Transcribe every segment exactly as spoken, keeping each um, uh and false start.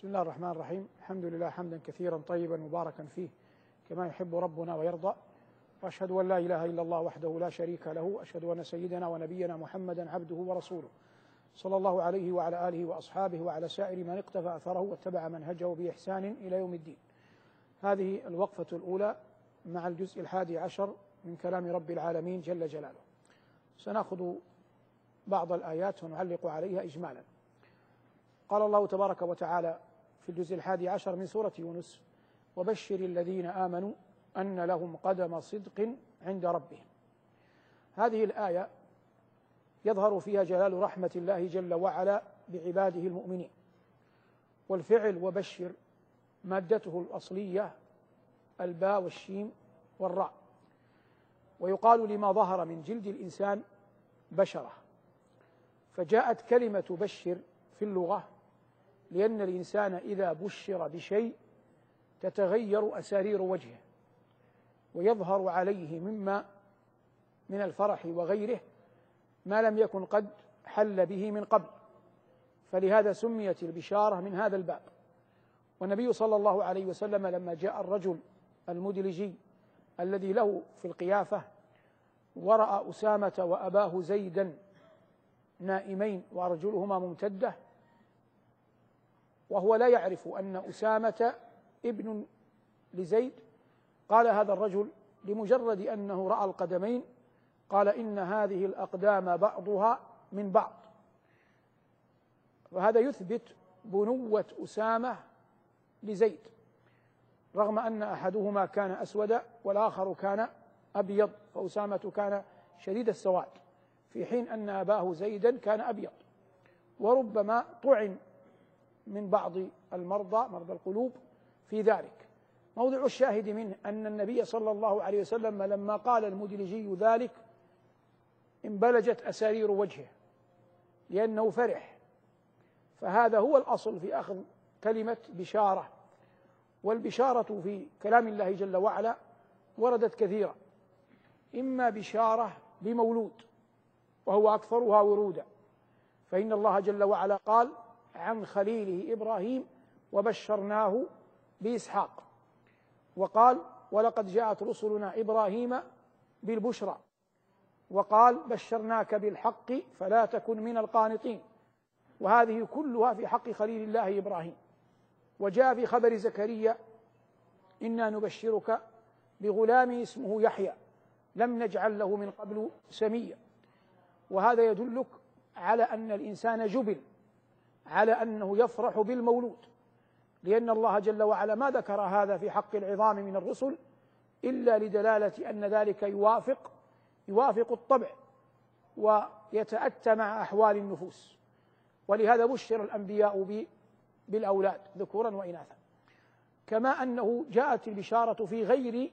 بسم الله الرحمن الرحيم. الحمد لله حمدا كثيرا طيبا مباركا فيه كما يحب ربنا ويرضى، وأشهد أن لا إله إلا الله وحده لا شريك له، أشهد أن سيدنا ونبينا محمدا عبده ورسوله صلى الله عليه وعلى آله وأصحابه وعلى سائر من اقتفى أثره واتبع منهجه بإحسان إلى يوم الدين. هذه الوقفة الأولى مع الجزء الحادي عشر من كلام رب العالمين جل جلاله. سنأخذ بعض الآيات ونعلق عليها إجمالا. قال الله تبارك وتعالى في الجزء الحادي عشر من سورة يونس: وبشر الذين آمنوا أن لهم قدم صدق عند ربهم. هذه الآية يظهر فيها جلال رحمة الله جل وعلا بعباده المؤمنين، والفعل وبشر مادته الأصلية الباء والشين والراء، ويقال لما ظهر من جلد الإنسان بشرة، فجاءت كلمة بشر في اللغة لأن الإنسان إذا بشر بشيء تتغير أسارير وجهه ويظهر عليه مما من الفرح وغيره ما لم يكن قد حل به من قبل، فلهذا سميت البشارة من هذا الباب. والنبي صلى الله عليه وسلم لما جاء الرجل المدلجي الذي له في القيافة ورأى أسامة وأباه زيدا نائمين وأرجلهما ممتدة، وهو لا يعرف أن أسامة ابن لزيد، قال هذا الرجل لمجرد أنه رأى القدمين قال: إن هذه الأقدام بعضها من بعض. وهذا يثبت بنوة أسامة لزيد، رغم أن أحدهما كان أسود والآخر كان أبيض، فأسامة كان شديد السواد في حين أن أباه زيدا كان أبيض. وربما طعن من بعض المرضى مرضى القلوب في ذلك. موضع الشاهد منه أن النبي صلى الله عليه وسلم لما قال المدلجي ذلك انبلجت أسارير وجهه لأنه فرح. فهذا هو الأصل في أخذ كلمة بشارة. والبشارة في كلام الله جل وعلا وردت كثيرا، إما بشارة بمولود وهو أكثرها ورودا، فإن الله جل وعلا قال عن خليله إبراهيم: وبشرناه بإسحاق. وقال: ولقد جاءت رسلنا إبراهيم بالبشرى. وقال: بشرناك بالحق فلا تكن من القانطين. وهذه كلها في حق خليل الله إبراهيم. وجاء في خبر زكريا: إنا نبشرك بغلام اسمه يحيى لم نجعل له من قبل سميا. وهذا يدلك على أن الإنسان جبل على أنه يفرح بالمولود، لأن الله جل وعلا ما ذكر هذا في حق العظام من الرسل إلا لدلالة أن ذلك يوافق يوافق الطبع ويتأتى مع أحوال النفوس. ولهذا بشر الأنبياء بالأولاد ذكورا وإناثا، كما أنه جاءت البشارة في غير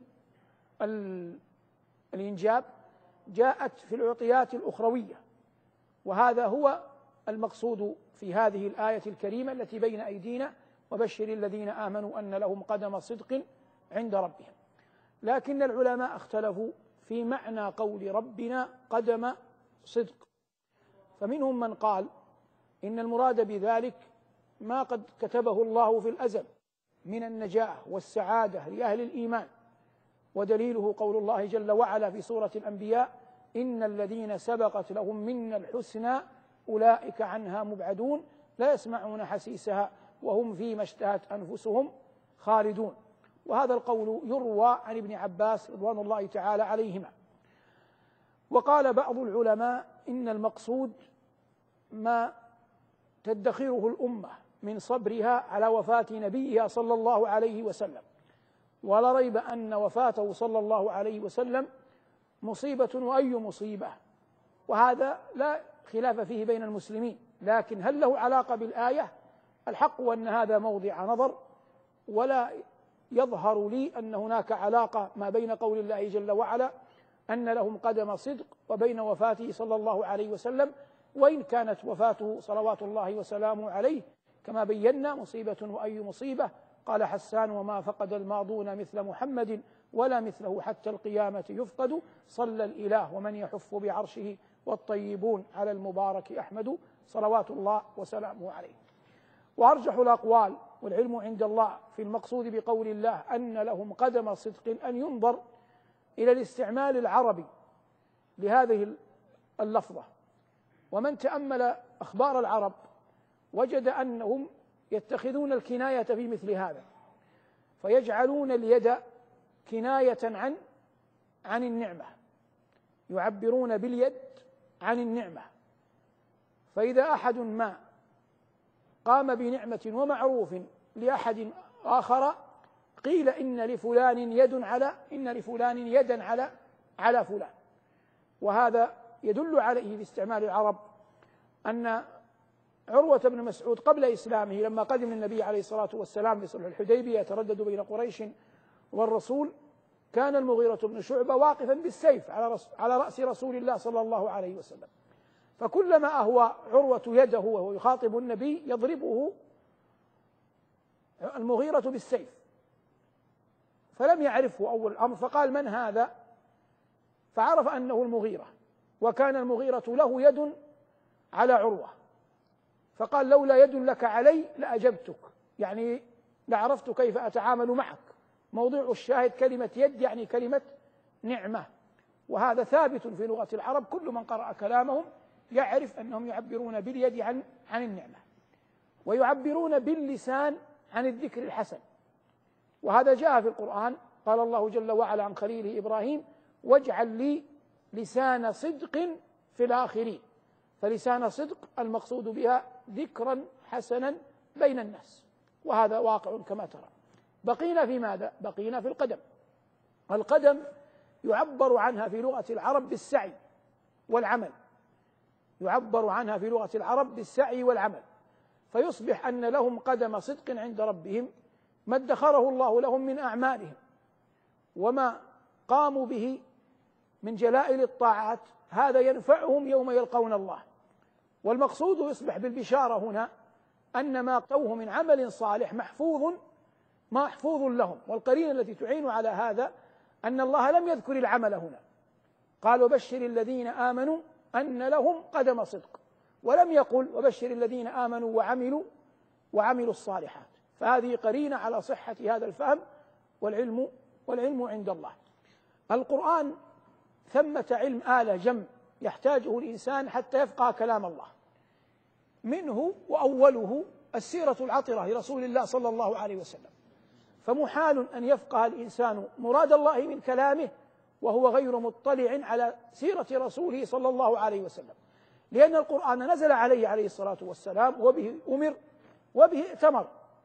الإنجاب، جاءت في العطيات الأخروية. وهذا هو المقصود في هذه الآية الكريمة التي بين أيدينا: وبشر الذين آمنوا أن لهم قدم صدق عند ربهم. لكن العلماء اختلفوا في معنى قول ربنا قدم صدق، فمنهم من قال إن المراد بذلك ما قد كتبه الله في الأزل من النجاة والسعادة لأهل الإيمان، ودليله قول الله جل وعلا في سورة الأنبياء: إن الذين سبقت لهم منا الحسنى أولئك عنها مبعدون لا يسمعون حسيسها وهم فيما اشتهت أنفسهم خالدون. وهذا القول يروى عن ابن عباس رضوان الله تعالى عليهما. وقال بعض العلماء إن المقصود ما تدخره الأمة من صبرها على وفاة نبيها صلى الله عليه وسلم. ولا ريب أن وفاته صلى الله عليه وسلم مصيبة وأي مصيبة، وهذا لا خلاف فيه بين المسلمين. لكن هل له علاقة بالآية؟ الحق أن هذا موضع نظر، ولا يظهر لي أن هناك علاقة ما بين قول الله جل وعلا أن لهم قدم صدق وبين وفاته صلى الله عليه وسلم، وإن كانت وفاته صلوات الله وسلامه عليه كما بينا مصيبة وأي مصيبة. قال حسان: وما فقد الماضون مثل محمد ولا مثله حتى القيامة يفقد، صلى الإله ومن يحف بعرشه والطيبون على المبارك أحمد صلوات الله وسلامه عليه. وأرجح الأقوال والعلم عند الله في المقصود بقول الله أن لهم قدم صدق أن ينظر إلى الاستعمال العربي لهذه اللفظة. ومن تأمل أخبار العرب وجد أنهم يتخذون الكناية في مثل هذا، فيجعلون اليد كناية عن عن النعمة، يعبرون باليد عن النعمة. فإذا أحد ما قام بنعمة ومعروف لأحد آخر قيل إن لفلان يد على إن لفلان يدا على على فلان. وهذا يدل عليه في استعمال العرب أن عروة بن مسعود قبل إسلامه لما قدم النبي عليه الصلاة والسلام لصلح الحديبية يتردد بين قريش والرسول، كان المغيرة بن شعبة واقفا بالسيف على على رأس رسول الله صلى الله عليه وسلم، فكلما أهوى عروة يده وهو يخاطب النبي يضربه المغيرة بالسيف، فلم يعرفه أول الأمر فقال: من هذا؟ فعرف أنه المغيرة، وكان المغيرة له يد على عروة، فقال: لولا يد لك علي لأجبتك، يعني لعرفت كيف أتعامل معك. موضوع الشاهد كلمة يد يعني كلمة نعمة، وهذا ثابت في لغة العرب، كل من قرأ كلامهم يعرف أنهم يعبرون باليد عن عن النعمة، ويعبرون باللسان عن الذكر الحسن. وهذا جاء في القرآن، قال الله جل وعلا عن خليله إبراهيم: واجعل لي لسان صدق في الآخرين. فلسان صدق المقصود بها ذكرا حسنا بين الناس، وهذا واقع كما ترى. بقينا في ماذا؟ بقينا في القدم. القدم يعبر عنها في لغة العرب بالسعي والعمل، يعبر عنها في لغة العرب بالسعي والعمل، فيصبح أن لهم قدم صدق عند ربهم، ما ادخره الله لهم من أعمالهم وما قاموا به من جلائل الطاعات، هذا ينفعهم يوم يلقون الله. والمقصود يصبح بالبشارة هنا أن ما قوه من عمل صالح محفوظ محفوظ لهم. والقرينة التي تعين على هذا أن الله لم يذكر العمل هنا، قال: وبشر الذين آمنوا أن لهم قدم صدق، ولم يقل: وبشر الذين آمنوا وعملوا وعملوا الصالحات. فهذه قرينة على صحة هذا الفهم، والعلم والعلم عند الله. القرآن ثمة علم آلة جم يحتاجه الإنسان حتى يفقه كلام الله، منه وأوله السيرة العطرة لرسول الله صلى الله عليه وسلم. فمحال أن يفقه الإنسان مراد الله من كلامه وهو غير مطلع على سيرة رسوله صلى الله عليه وسلم، لأن القرآن نزل عليه عليه الصلاة والسلام، وبه أمر وبه ائتمر.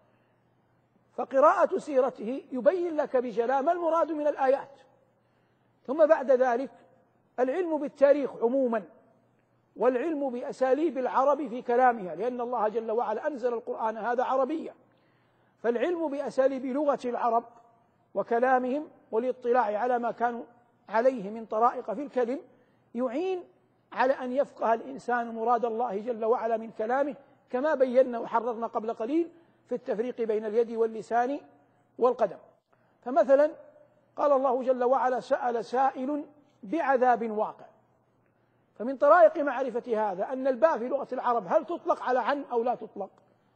فقراءة سيرته يبين لك بجلاء ما المراد من الآيات. ثم بعد ذلك العلم بالتاريخ عموما، والعلم بأساليب العرب في كلامها، لأن الله جل وعلا أنزل القرآن هذا عربيا، فالعلم بأساليب لغة العرب وكلامهم والاطلاع على ما كانوا عليه من طرائق في الكلم يعين على أن يفقه الإنسان مراد الله جل وعلا من كلامه، كما بينا وحررنا قبل قليل في التفريق بين اليد واللسان والقدم. فمثلا قال الله جل وعلا: سأل سائل بعذاب واقع. فمن طرائق معرفة هذا أن الباء في لغة العرب هل تطلق على عن أو لا تطلق،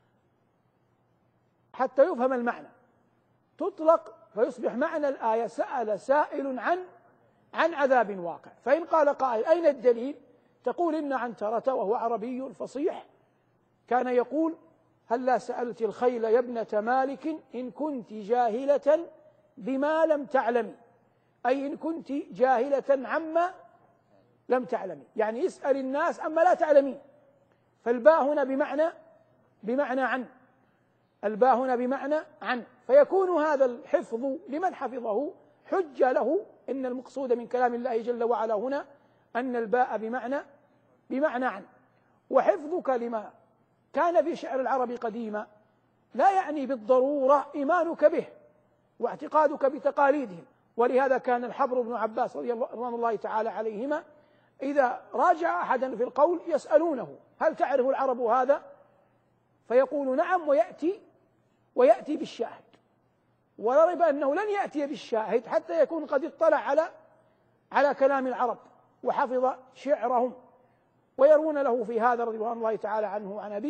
حتى يفهم المعنى. تطلق فيصبح معنى الآية: سأل سائل عن عن عذاب واقع. فإن قال قائل: أين الدليل؟ تقول: إن عنترة وهو عربي فصيح كان يقول: هلا سألت الخيل يا ابنة مالك إن كنت جاهلة بما لم تعلمي، أي إن كنت جاهلة عما لم تعلمي، يعني اسأل الناس عما لا تعلمين. فالباء هنا بمعنى بمعنى عن، الباء هنا بمعنى عن، فيكون هذا الحفظ لمن حفظه حجة له إن المقصود من كلام الله جل وعلا هنا أن الباء بمعنى بمعنى عن. وحفظك لما كان في شعر العرب قديما لا يعني بالضرورة إيمانك به واعتقادك بتقاليدهم. ولهذا كان الحبر بن عباس رضي الله تعالى عليهما إذا راجع أحدا في القول يسألونه: هل تعرف العرب هذا؟ فيقول: نعم، ويأتي ويأتي بالشاهد. ولا ريب أنه لن يأتي بالشاهد حتى يكون قد اطلع على على كلام العرب وحفظ شعرهم. ويرون له في هذا رضي الله تعالى عنه وعن أبيه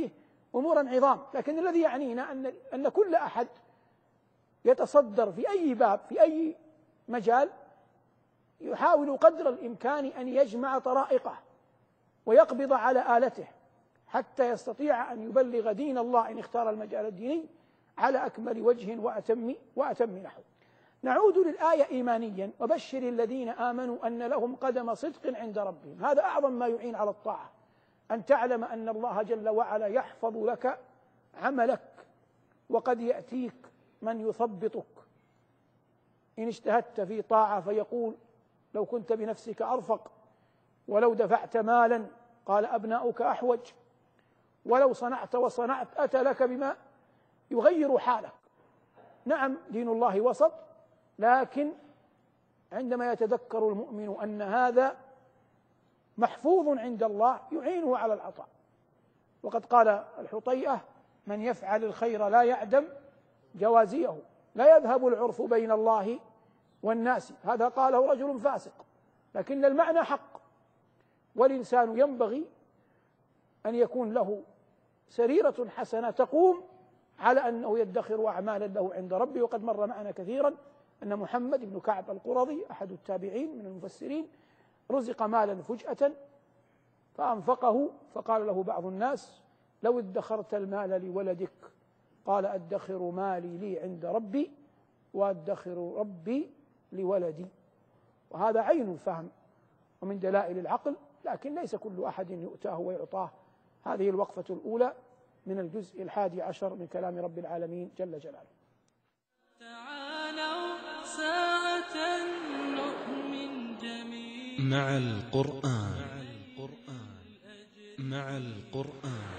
أمورا عظام. لكن الذي يعنينا أن أن كل أحد يتصدر في أي باب في أي مجال يحاول قدر الإمكان أن يجمع طرائقه ويقبض على آلته حتى يستطيع أن يبلغ دين الله إن اختار المجال الديني على أكمل وجه وأتم وأتم نحو. نعود للآية إيمانيا: وبشر الذين آمنوا أن لهم قدم صدق عند ربهم. هذا أعظم ما يعين على الطاعة، أن تعلم أن الله جل وعلا يحفظ لك عملك، وقد يأتيك من يثبطك إن اجتهدت في طاعة فيقول: لو كنت بنفسك أرفق، ولو دفعت مالا قال أبناؤك أحوج، ولو صنعت وصنعت أتى لك بما يغير حالك. نعم، دين الله وسط، لكن عندما يتذكر المؤمن أن هذا محفوظ عند الله يعينه على العطاء. وقد قال الحطيئة: من يفعل الخير لا يعدم جوازيه، لا يذهب العرف بين الله والناس. هذا قاله رجل فاسق، لكن المعنى حق. والإنسان ينبغي أن يكون له سريرة حسنة تقوم على أنه يدخر أعمالا له عند ربه. وقد مر معنا كثيرا أن محمد بن كعب القرظي أحد التابعين من المفسرين رزق مالا فجأة فأنفقه، فقال له بعض الناس: لو ادخرت المال لولدك. قال: أدخر مالي لي عند ربي، وأدخر ربي لولدي. وهذا عين الفهم ومن دلائل العقل، لكن ليس كل أحد يؤتاه ويعطاه. هذه الوقفة الأولى من الجزء الحادي عشر من كلام رب العالمين جل جلاله. تعالوا ساعة نؤمن جميعا مع القرآن مع القرآن.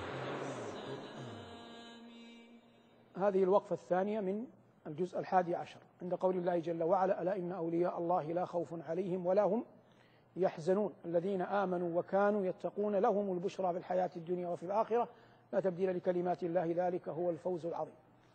هذه الوقفة الثانية من الجزء الحادي عشر عند قول الله جل وعلا: ألا إن أولياء الله لا خوف عليهم ولا هم يحزنون الذين آمنوا وكانوا يتقون لهم البشرى في الحياة الدنيا وفي الآخرة لا تبديل لكلمات الله ذلك هو الفوز العظيم.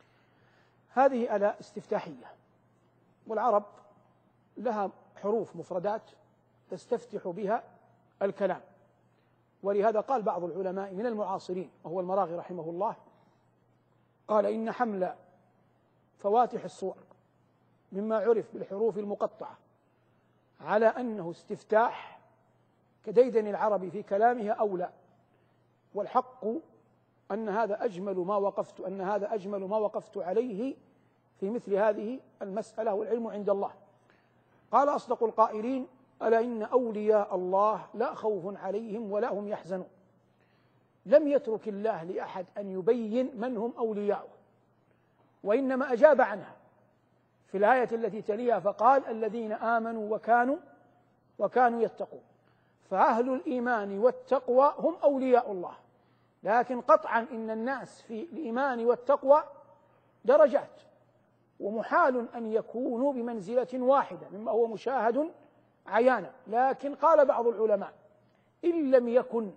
هذه ألا استفتاحية، والعرب لها حروف مفردات تستفتح بها الكلام. ولهذا قال بعض العلماء من المعاصرين وهو المراغي رحمه الله، قال: إن حمل فواتح الصور مما عرف بالحروف المقطعة على أنه استفتاح كديدن العرب في كلامها أولى، والحق أن هذا أجمل ما وقفت أن هذا أجمل ما وقفت عليه في مثل هذه المسألة، والعلم عند الله. قال أصدق القائلين: ألا إن أولياء الله لا خوف عليهم ولا هم يحزنون. لم يترك الله لأحد أن يبين من هم أولياؤه، وإنما أجاب عنها في الآية التي تليها فقال: الذين آمنوا وكانوا وكانوا يتقون. فأهل الإيمان والتقوى هم أولياء الله، لكن قطعا إن الناس في الإيمان والتقوى درجات، ومحال أن يكونوا بمنزلة واحدة مما هو مشاهد عيانا. لكن قال بعض العلماء: إن لم يكن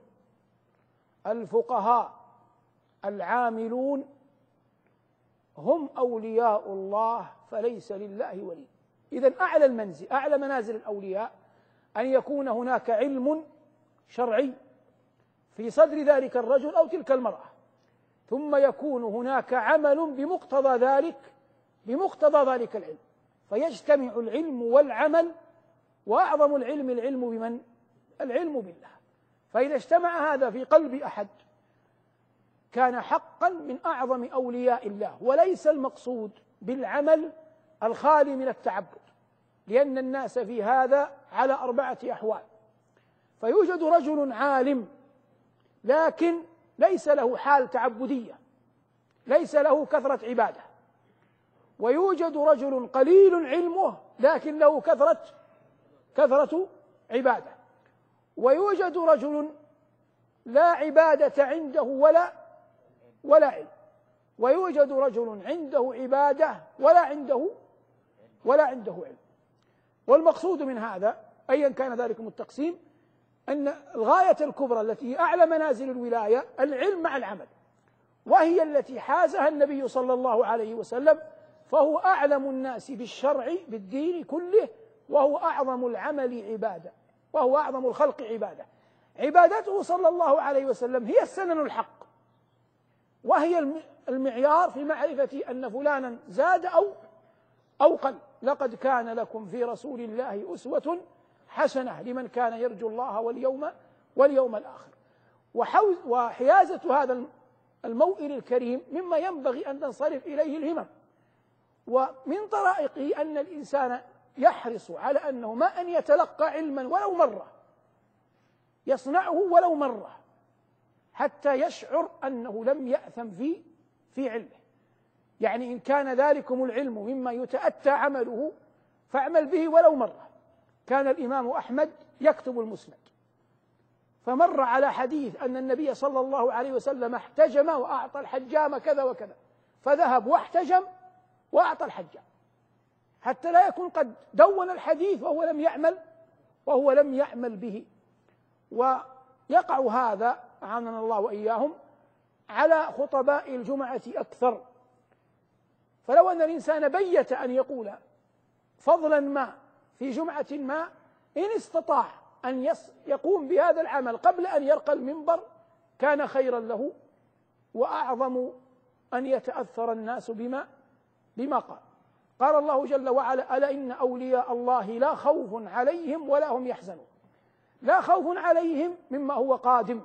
الفقهاء العاملون هم أولياء الله فليس لله ولي. إذن أعلى المنزل أعلى منازل الأولياء أن يكون هناك علم شرعي في صدر ذلك الرجل أو تلك المرأة، ثم يكون هناك عمل بمقتضى ذلك بمقتضى ذلك العلم، فيجتمع العلم والعمل. وأعظم العلم العلم بمن؟ العلم بالله. فإذا اجتمع هذا في قلب أحد كان حقا من أعظم أولياء الله. وليس المقصود بالعمل الخالي من التعبد، لأن الناس في هذا على أربعة أحوال. فيوجد رجل عالم لكن ليس له حال تعبدية، ليس له كثرة عبادة. ويوجد رجل قليل علمه لكن له كثرة كثرة عبادة. ويوجد رجل لا عبادة عنده ولا ولا علم. ويوجد رجل عنده عبادة ولا عنده ولا عنده علم. والمقصود من هذا أيا كان ذلكم التقسيم أن الغاية الكبرى التي هي أعلى منازل الولاية العلم مع العمل، وهي التي حازها النبي صلى الله عليه وسلم، فهو أعلم الناس بالشرع بالدين كله، وهو أعظم العمل عبادة، وهو أعظم الخلق عبادة. عبادته صلى الله عليه وسلم هي السنن الحق، وهي المعيار في معرفة أن فلانا زاد أو أو قل. لقد كان لكم في رسول الله أسوة حسنة لمن كان يرجو الله واليوم واليوم الآخر. وحيازة هذا الموئل الكريم مما ينبغي أن تنصرف إليه الهمم، ومن طرائقه أن الإنسان يحرص على أنه ما أن يتلقى علما ولو مرة، يصنعه ولو مرة حتى يشعر أنه لم يأثم في في علمه. يعني إن كان ذلكم العلم مما يتأتى عمله فاعمل به ولو مرة. كان الإمام أحمد يكتب المسند، فمر على حديث أن النبي صلى الله عليه وسلم احتجم وأعطى الحجام كذا وكذا، فذهب واحتجم وأعطى الحجام، حتى لا يكون قد دون الحديث وهو لم يعمل وهو لم يعمل به. ويقع هذا أعاننا الله وإياهم على خطباء الجمعة أكثر. فلو أن الإنسان بيت أن يقول فضلا ما في جمعة ما، إن استطاع أن يقوم بهذا العمل قبل أن يرقى المنبر كان خيرا له، وأعظم أن يتأثر الناس بما بما قال. قال الله جل وعلا: ألا إن أولياء الله لا خوف عليهم ولا هم يحزنون. لا خوف عليهم مما هو قادم،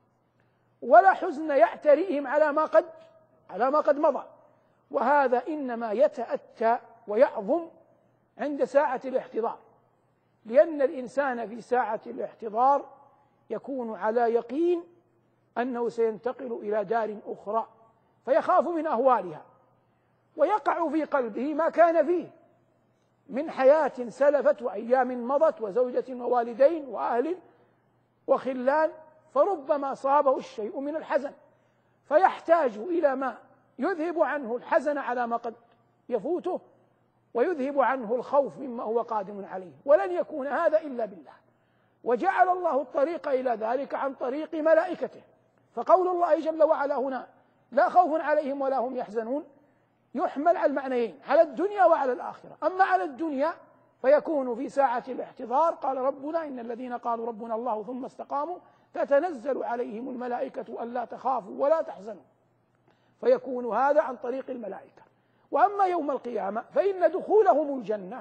ولا حزن يعتريهم على ما قد على ما قد مضى. وهذا إنما يتأتى ويعظم عند ساعة الاحتضار، لأن الإنسان في ساعة الاحتضار يكون على يقين أنه سينتقل إلى دار أخرى، فيخاف من أهوالها، ويقع في قلبه ما كان فيه من حياة سلفت وأيام مضت وزوجة ووالدين وأهل وخلان، فربما صابه الشيء من الحزن فيحتاج إلى ما يذهب عنه الحزن على ما قد يفوته، ويذهب عنه الخوف مما هو قادم عليه. ولن يكون هذا إلا بالله، وجعل الله الطريق إلى ذلك عن طريق ملائكته. فقول الله جل وعلا هنا لا خوف عليهم ولا هم يحزنون يحمل على المعنيين، على الدنيا وعلى الآخرة. أما على الدنيا فيكون في ساعة الاحتضار قال ربنا إن الذين قالوا ربنا الله ثم استقاموا تتنزل عليهم الملائكة ألا تخافوا ولا تحزنوا، فيكون هذا عن طريق الملائكة. وأما يوم القيامة فإن دخولهم الجنة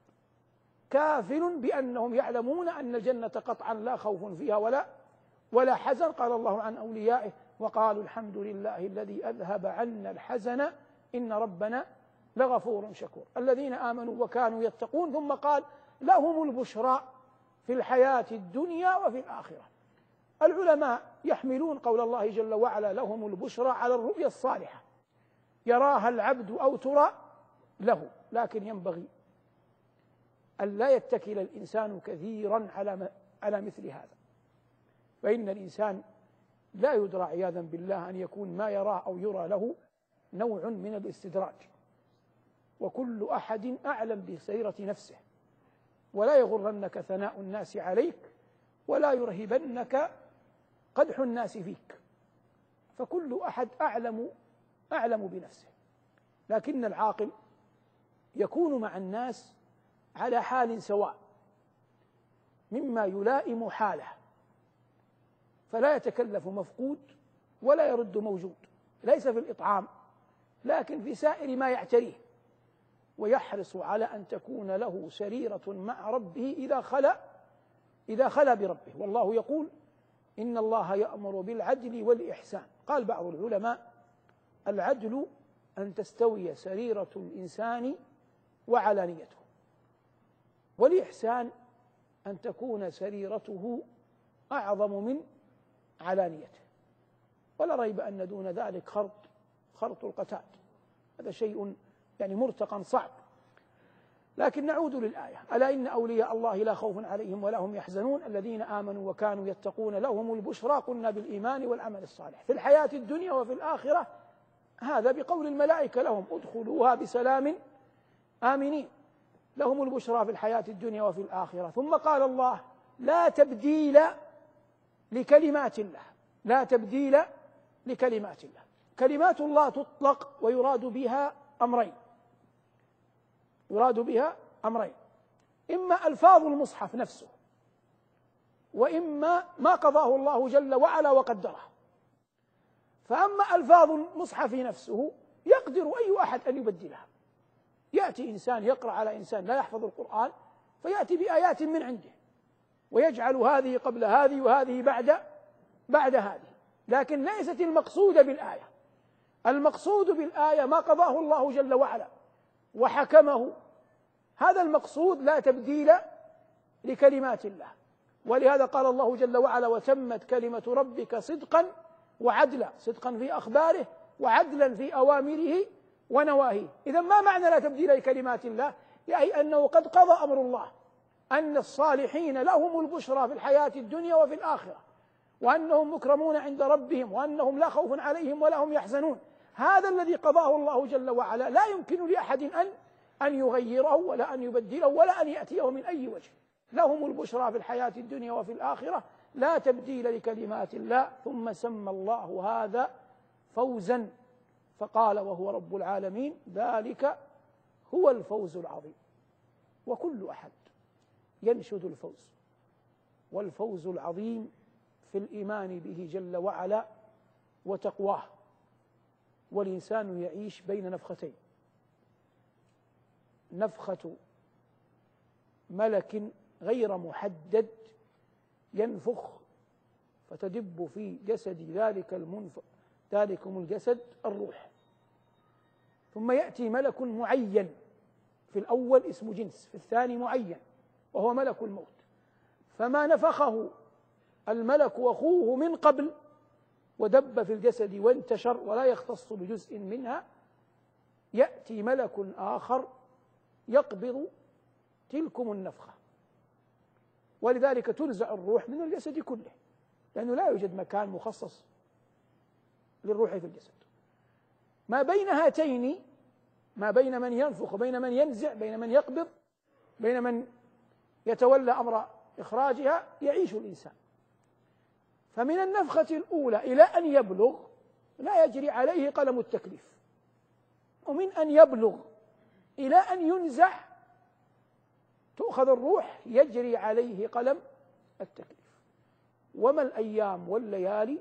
كافل بأنهم يعلمون أن الجنة قطعا لا خوف فيها ولا ولا حزن. قال الله عن أوليائه: وقالوا الحمد لله الذي أذهب عنا الحزن إن ربنا لغفور شكور. الذين آمنوا وكانوا يتقون، ثم قال لهم البشرى في الحياة الدنيا وفي الآخرة. العلماء يحملون قول الله جل وعلا لهم البشرى على الرؤيا الصالحة يراها العبد أو ترى له، لكن ينبغي أن لا يتكل الإنسان كثيرا على على مثل هذا، فإن الإنسان لا يدرى عياذا بالله أن يكون ما يراه أو يرى له نوع من الاستدراج، وكل أحد أعلم بسيرة نفسه، ولا يغرنك ثناء الناس عليك ولا يرهبنك قدح الناس فيك، فكل أحد أعلم أعلم بنفسه. لكن العاقل يكون مع الناس على حال سواء مما يلائم حاله، فلا يتكلف مفقود ولا يرد موجود، ليس في الإطعام لكن في سائر ما يعتريه، ويحرص على أن تكون له سريرة مع ربه إذا خلا إذا خلا بربه. والله يقول إن الله يأمر بالعدل والإحسان. قال بعض العلماء العدل أن تستوي سريرة الإنسان وعلانيته، والإحسان أن تكون سريرته أعظم من علانيته. ولا ريب أن دون ذلك خرط خرط القتاد، هذا شيء يعني مرتقى صعب. لكن نعود للآية: ألا إن أولياء الله لا خوف عليهم ولا هم يحزنون الذين آمنوا وكانوا يتقون لهم البشرى قلنا بالإيمان والعمل الصالح في الحياة الدنيا وفي الآخرة. هذا بقول الملائكة لهم ادخلوها بسلام آمنين، لهم البشرى في الحياة الدنيا وفي الآخرة. ثم قال الله: لا تبديل لكلمات الله، لا تبديل لكلمات الله. كلمات الله تطلق ويراد بها أمرين، يراد بها أمرين: إما ألفاظ المصحف نفسه، وإما ما قضاه الله جل وعلا وقدره. فأما ألفاظ المصحف نفسه يقدر أي أحد أن يبدلها. يأتي إنسان يقرأ على إنسان لا يحفظ القرآن فيأتي بآيات من عنده ويجعل هذه قبل هذه وهذه بعد بعد هذه، لكن ليست المقصود بالآية. المقصود بالآية ما قضاه الله جل وعلا وحكمه، هذا المقصود، لا تبديل لكلمات الله. ولهذا قال الله جل وعلا: وتمت كلمة ربك صدقا وعدلا، صدقا في أخباره وعدلا في أوامره ونواهيه. إذن ما معنى لا تبديل لكلمات الله؟ يعني أنه قد قضى أمر الله أن الصالحين لهم البشرى في الحياة الدنيا وفي الآخرة، وأنهم مكرمون عند ربهم، وأنهم لا خوف عليهم ولا هم يحزنون. هذا الذي قضاه الله جل وعلا لا يمكن لأحد أن أن يغيره ولا أن يبدله ولا أن يأتيه من أي وجه. لهم البشرى في الحياة الدنيا وفي الآخرة، لا تبديل لكلمات الله. ثم سمى الله هذا فوزا فقال وهو رب العالمين: ذلك هو الفوز العظيم. وكل أحد ينشد الفوز، والفوز العظيم في الإيمان به جل وعلا وتقواه. والإنسان يعيش بين نفختين: نفخة ملك غير محدد ينفخ فتدب في جسد ذلك المنف... ذلكم الجسد الروح، ثم يأتي ملك معين، في الأول اسم جنس، في الثاني معين وهو ملك الموت. فما نفخه الملك وأخوه من قبل ودب في الجسد وانتشر ولا يختص بجزء منها، يأتي ملك آخر يقبض تلكم النفخة، ولذلك تنزع الروح من الجسد كله، لأنه لا يوجد مكان مخصص للروح في الجسد. ما بين هاتين، ما بين من ينفخ وبين من ينزع، بين من يقبض بين من يتولى أمر إخراجها، يعيش الإنسان. فمن النفخة الأولى إلى أن يبلغ لا يجري عليه قلم التكليف، ومن أن يبلغ إلى أن ينزع تؤخذ الروح يجري عليه قلم التكليف. وما الأيام والليالي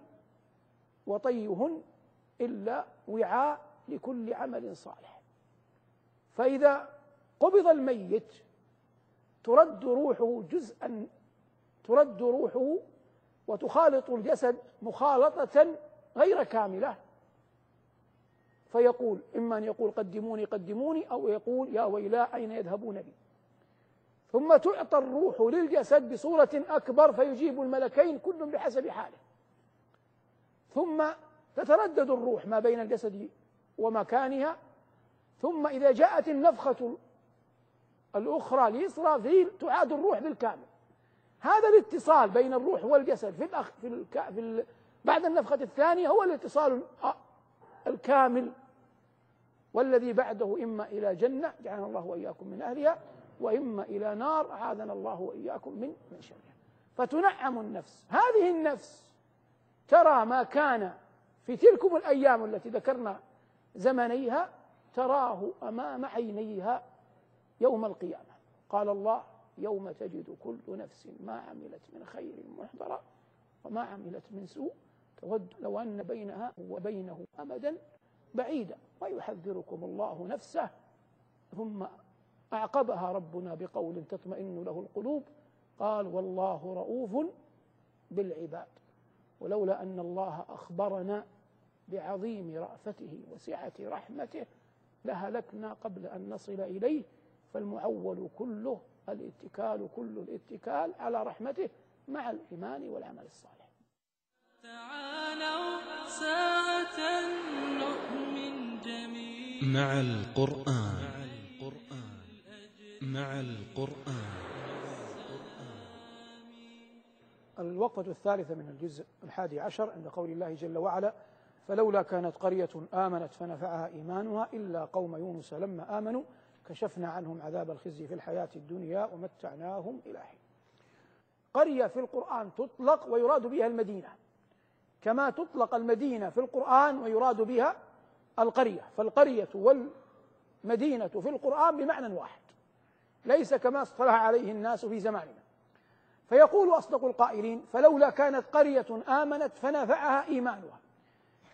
وطيهن إلا وعاء لكل عمل صالح. فإذا قبض الميت ترد روحه جزءا، ترد روحه وتخالط الجسد مخالطة غير كاملة، فيقول إما أن يقول قدموني قدموني، أو يقول يا ويلا أين يذهبون بي. ثم تعطى الروح للجسد بصورة أكبر فيجيب الملكين كل بحسب حاله، ثم تتردد الروح ما بين الجسد ومكانها، ثم إذا جاءت النفخة الأخرى لإسرافيل تعاد الروح بالكامل. هذا الاتصال بين الروح والجسد في الأخ في, الك... في ال... بعد النفخة الثانية هو الاتصال الكامل، والذي بعده إما إلى جنة جعلنا الله وإياكم من أهلها، وإما إلى نار أعاذنا الله وإياكم من من شرها. فتنعم النفس. هذه النفس ترى ما كان في تلكم الأيام التي ذكرنا زمنيها، تراه أمام عينيها يوم القيامة. قال الله: يوم تجد كل نفس ما عملت من خير محضرا وما عملت من سوء تود لو أن بينها وبينه أمدا بعيدا ويحذركم الله نفسه. ثم أعقبها ربنا بقول تطمئن له القلوب، قال: والله رؤوف بالعباد. ولولا أن الله أخبرنا بعظيم رأفته وسعة رحمته لهلكنا قبل أن نصل إليه. فالمعول كله الاتكال، كل الاتكال على رحمته مع الإيمان والعمل الصالح. تعالوا ساعة نؤمن جميعا مع القرآن. مع القرآن. الوقفة الثالثة من الجزء الحادي عشر عند قول الله جل وعلا: فلولا كانت قرية آمنت فنفعها إيمانها إلا قوم يونس لما آمنوا كشفنا عنهم عذاب الخزي في الحياة الدنيا ومتعناهم إلى حين. قرية في القرآن تطلق ويراد بها المدينة، كما تطلق المدينة في القرآن ويراد بها القرية. فالقرية والمدينة في القرآن بمعنى واحد، ليس كما اصطلح عليه الناس في زماننا. فيقول أصدق القائلين: فلولا كانت قرية آمنت فنفعها إيمانها.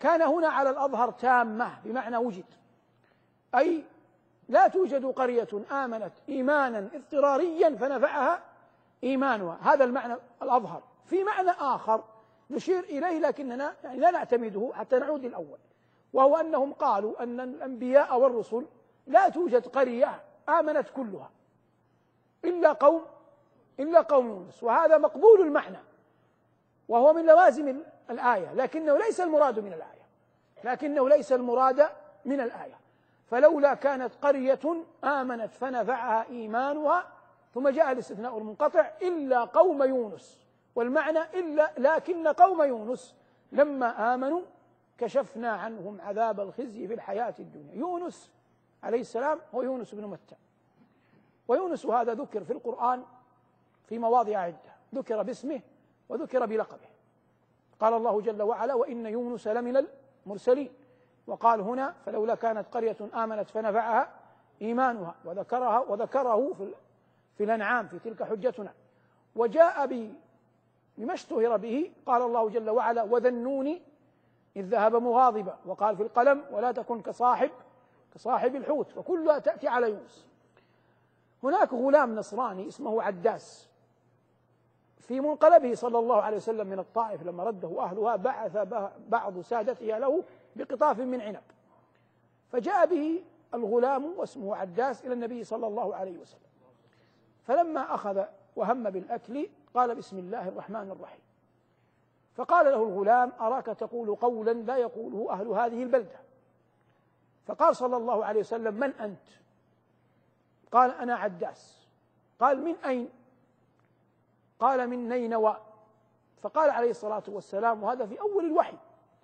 كان هنا على الأظهر تامة بمعنى وجد، أي لا توجد قرية آمنت إيمانا اضطراريا فنفعها إيمانها، هذا المعنى الأظهر. في معنى آخر نشير إليه لكننا يعني لا نعتمده حتى نعود للأول، وهو أنهم قالوا أن الأنبياء والرسل لا توجد قرية آمنت كلها إلا قوم إلا قوم يونس، وهذا مقبول المعنى وهو من لوازم الآية، لكنه ليس المراد من الآية لكنه ليس المراد من الآية فلولا كانت قرية آمنت فنفعها إيمانها، ثم جاء الاستثناء المنقطع إلا قوم يونس، والمعنى إلا لكن قوم يونس لما آمنوا كشفنا عنهم عذاب الخزي في الحياة الدنيا. يونس عليه السلام هو يونس بن متى، ويونس هذا ذكر في القرآن في مواضع عدة، ذكر باسمه وذكر بلقبه. قال الله جل وعلا: وإن يونس لمن المرسلين، وقال هنا: فلولا كانت قرية آمنت فنفعها إيمانها، وذكرها وذكره في, في الأنعام في تلك حجتنا. وجاء بما اشتهر به قال الله جل وعلا: وذا النون إذ ذهب مغاضبا، وقال في القلم: ولا تكن كصاحب كصاحب الحوت، وكلها تأتي على يونس. هناك غلام نصراني اسمه عداس، في منقلبه صلى الله عليه وسلم من الطائف لما رده أهلها بعث بعض سادتها له بقطاف من عنب، فجاء به الغلام واسمه عداس إلى النبي صلى الله عليه وسلم، فلما أخذ وهم بالأكل قال: بسم الله الرحمن الرحيم. فقال له الغلام: أراك تقول قولا لا يقوله أهل هذه البلدة. فقال صلى الله عليه وسلم: من أنت؟ قال: أنا عداس. قال: من أين؟ قال: من نينوى. فقال عليه الصلاة والسلام، وهذا في أول الوحي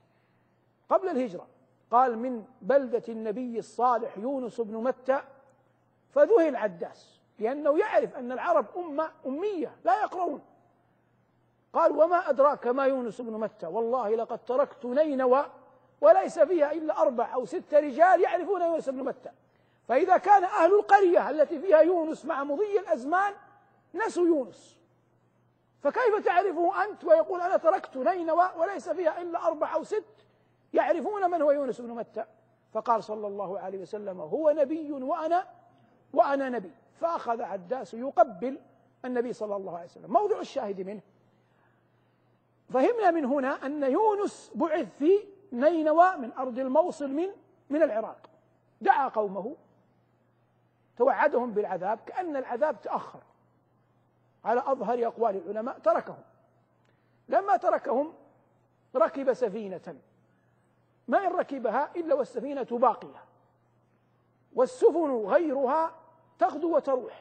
قبل الهجرة، قال: من بلدة النبي الصالح يونس بن متى. فذهل عداس لأنه يعرف أن العرب أمة أمية لا يقرؤون. قال: وما أدراك ما يونس بن متى؟ والله لقد تركت نينوى وليس فيها إلا أربع أو ست رجال يعرفون يونس بن متى. فإذا كان أهل القرية التي فيها يونس مع مضي الأزمان نسوا يونس، فكيف تعرفه أنت ويقول أنا تركت نينوى وليس فيها إلا أربع أو ست يعرفون من هو يونس بن متى؟ فقال صلى الله عليه وسلم: هو نبي وأنا وأنا نبي. فأخذ عداس يقبل النبي صلى الله عليه وسلم. موضع الشاهد منه، فهمنا من هنا أن يونس بعث في نينوى من أرض الموصل من من العراق، دعا قومه توعدهم بالعذاب، كأن العذاب تأخر على أظهر أقوال العلماء، تركهم. لما تركهم ركب سفينة، ما إن ركبها إلا والسفينة باقية، والسفن غيرها تغدو وتروح.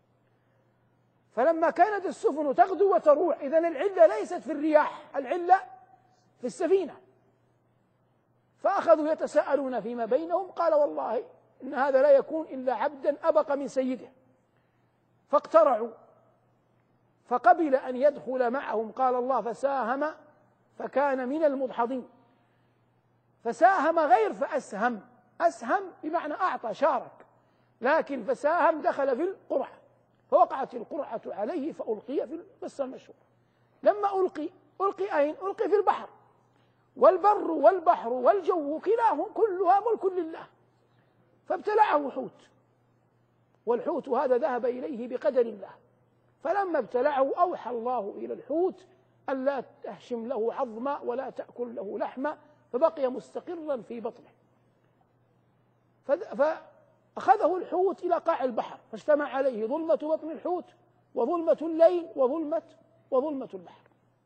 فلما كانت السفن تغدو وتروح إذن العلة ليست في الرياح، العلة في السفينة. فأخذوا يتساءلون فيما بينهم، قال: والله إن هذا لا يكون إلا عبدا أبق من سيده. فاقترعوا، فقبل أن يدخل معهم. قال الله: فساهم فكان من المدحضين. فساهم غير فأسهم، أسهم بمعنى أعطى شارك، لكن فساهم دخل في القرعة، فوقعت القرعة عليه فألقي في القصة المشهورة. لما ألقي ألقي أين؟ ألقي في البحر، والبر والبحر والجو كلاهم كلها ملك لله. فابتلعه حوت، والحوت هذا ذهب إليه بقدر الله. فلما ابتلعه أوحى الله إلى الحوت ألا تهشم له عظما ولا تأكل له لحما، فبقي مستقرا في بطنه. فأخذه الحوت إلى قاع البحر، فاجتمع عليه ظلمة بطن الحوت وظلمة الليل وظلمة وظلمة البحر.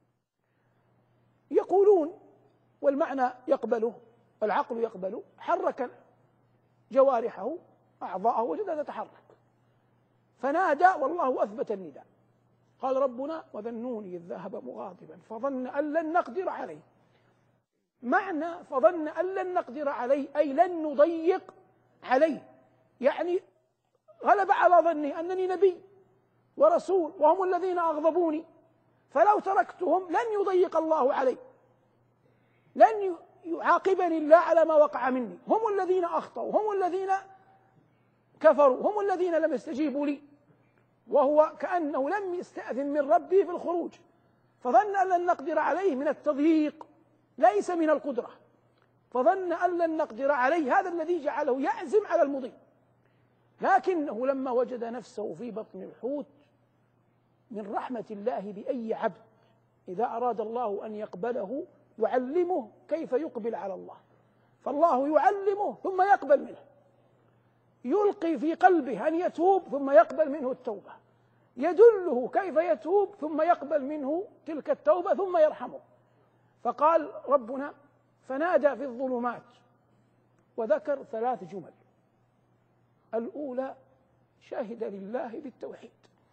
يقولون، والمعنى يقبله والعقل يقبله، حرك جوارحه أعضاءه وجدها تتحرك، فنادى، والله أثبت النداء. قال ربنا: وذا النون إذ ذهب مغاضبا فظن أن لن نقدر عليه. معنى فظن أن لن نقدر عليه أي لن نضيق عليه، يعني غلب على ظني أنني نبي ورسول وهم الذين أغضبوني، فلو تركتهم لن يضيق الله علي، لن يعاقبني الله على ما وقع مني. هم الذين أخطأوا، هم الذين كفروا، هم الذين لم يستجيبوا لي، وهو كأنه لم يستأذن من ربي في الخروج. فظن أن لن نقدر عليه من التضييق، ليس من القدرة. فظن أن لن نقدر عليه، هذا الذي جعله يعزم على المضي. لكنه لما وجد نفسه في بطن الحوت، من رحمة الله بأي عبد إذا أراد الله أن يقبله يعلمه كيف يقبل على الله، فالله يعلمه ثم يقبل منه، يلقي في قلبه أن يتوب ثم يقبل منه التوبة، يدله كيف يتوب ثم يقبل منه تلك التوبة ثم يرحمه. فقال ربنا: فنادى في الظلمات، وذكر ثلاث جمل. الأولى: شهد لله بالتوحيد،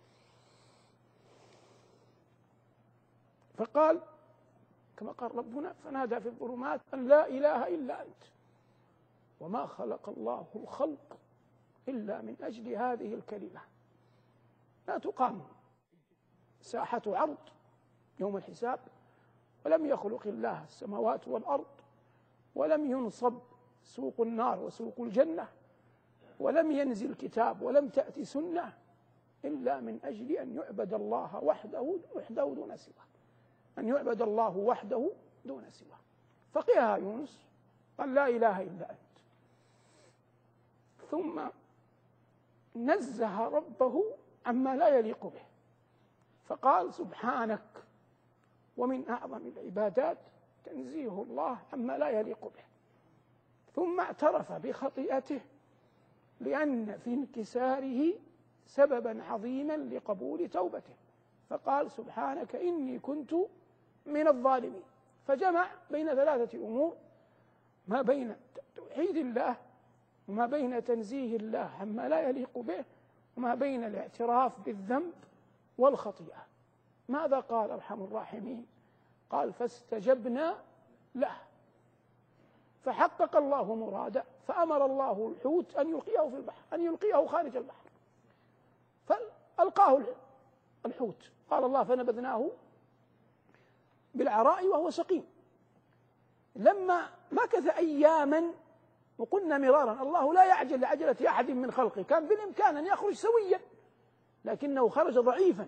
فقال كما قال ربنا: فنادى في الظلمات أن لا إله إلا أنت وما خلق الله الخلق إلا من أجل هذه الكلمة. لا تقام ساحة عرض يوم الحساب، ولم يخلق الله السماوات والأرض، ولم ينصب سوق النار وسوق الجنة، ولم ينزل كتاب، ولم تأتي سنة، إلا من أجل أن يعبد الله وحده وحده دون سواه، أن يعبد الله وحده دون سواه. فقهها يونس قال: لا إله إلا أنت، ثم نزه ربه عما لا يليق به، فقال: سبحانك. ومن أعظم العبادات تنزيه الله عما لا يليق به. ثم اعترف بخطيئته لأن في انكساره سببا عظيما لقبول توبته، فقال: سبحانك إني كنت من الظالمين. فجمع بين ثلاثة أمور: ما بين توحيد الله، وما بين تنزيه الله عما لا يليق به، وما بين الاعتراف بالذنب والخطيئة. ماذا قال أرحم الراحمين؟ قال: فاستجبنا له فحقق الله مراده، فأمر الله الحوت أن يلقيه في البحر، أن يلقيه خارج البحر، فألقاه الحوت. قال الله: فنبذناه بالعراء وهو سقيم. لما مكث أياما، وقلنا مرارا الله لا يعجل لعجلة أحد من خلقه، كان بالإمكان أن يخرج سويا، لكنه خرج ضعيفا،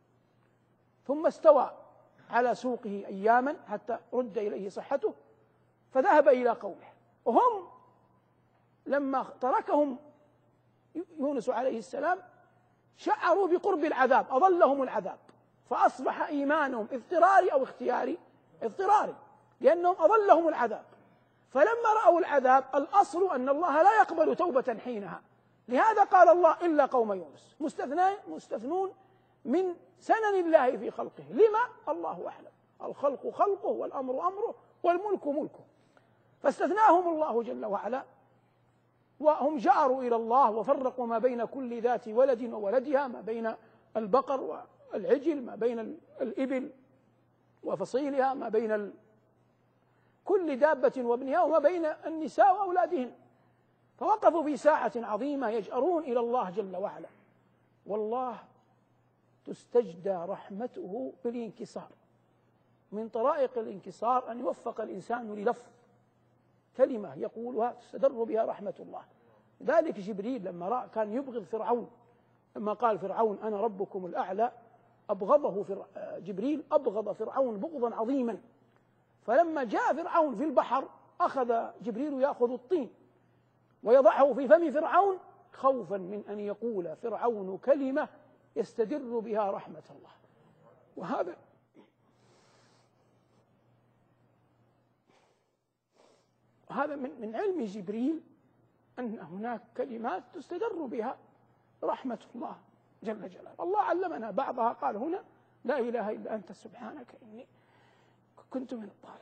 ثم استوى على سوقه أياما حتى رد إليه صحته، فذهب إلى قومه، وهم لما تركهم يونس عليه السلام شعروا بقرب العذاب، أظلهم العذاب، فأصبح إيمانهم اضطراري أو اختياري؟ اضطراري، لأنهم أظلهم العذاب. فلما رأوا العذاب الأصل أن الله لا يقبل توبة حينها، لهذا قال الله: إلا قوم يونس، مستثنون من سنن الله في خلقه. لما؟ الله أعلم، الخلق خلقه والأمر أمره والملك ملكه، فاستثناهم الله جل وعلا. وهم جاروا إلى الله وفرقوا ما بين كل ذات ولد وولدها، ما بين البقر والعجل، ما بين الإبل وفصيلها، ما بين كل دابة وابنها، وما بين النساء وأولادهن. فوقفوا في ساعة عظيمة يجأرون إلى الله جل وعلا. والله تستجدى رحمته بالانكسار. من طرائق الانكسار أن يوفق الإنسان للفظ كلمة يقولها تستدر بها رحمة الله. ذلك جبريل لما رأى كان يبغض فرعون، لما قال فرعون أنا ربكم الأعلى، أبغضه فر... جبريل أبغض فرعون بغضا عظيما. فلما جاء فرعون في البحر أخذ جبريل يأخذ الطين ويضعه في فم فرعون، خوفا من أن يقول فرعون كلمة يستدر بها رحمة الله. وهذا هذا من من علم جبريل أن هناك كلمات تستدر بها رحمة الله جل جلاله. الله علمنا بعضها، قال هنا: لا إله إلا أنت سبحانك إني كنت من الظالمين.